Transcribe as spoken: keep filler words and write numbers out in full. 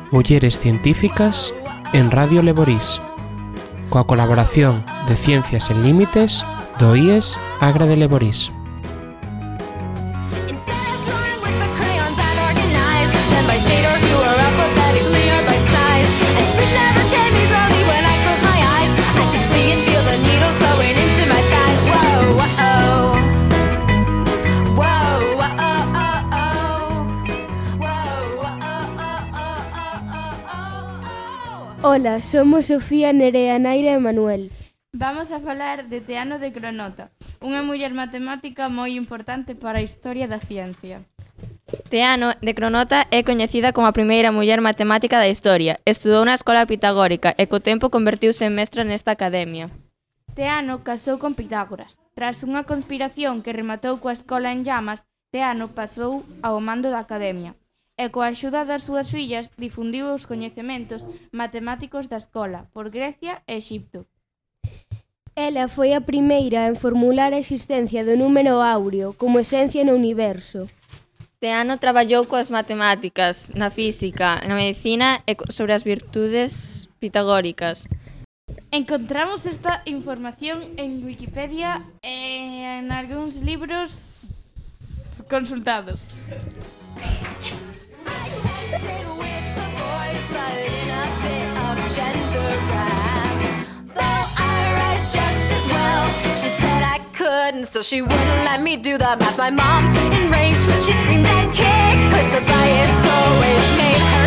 Mulleres Científicas en Radio Leborís, coa colaboración de Ciencias Sen Límites do I E S Agra de Leborís. Ola, somos Sofía, Nerea, Naira e Manuel. Vamos a falar de Teano de Cronota, unha muller matemática moi importante para a historia da ciencia. Teano de Cronota é coñecida como a primeira muller matemática da historia. Estudou na escola pitagórica e co tempo convertiuse en mestra nesta academia. Teano casou con Pitágoras. Tras unha conspiración que rematou coa escola en llamas, Teano pasou ao mando da academia e coa axuda das súas fillas difundiu os coñecementos matemáticos da escola por Grecia e Exipto. Ela foi a primeira en formular a existencia do número áureo como esencia no universo. Teano traballou coas matemáticas, na física, na medicina e sobre as virtudes pitagóricas. Encontramos esta información en Wikipedia e en algúns libros consultados. So she wouldn't let me do the math. My mom enraged, she screamed and kicked, 'cause the bias always made her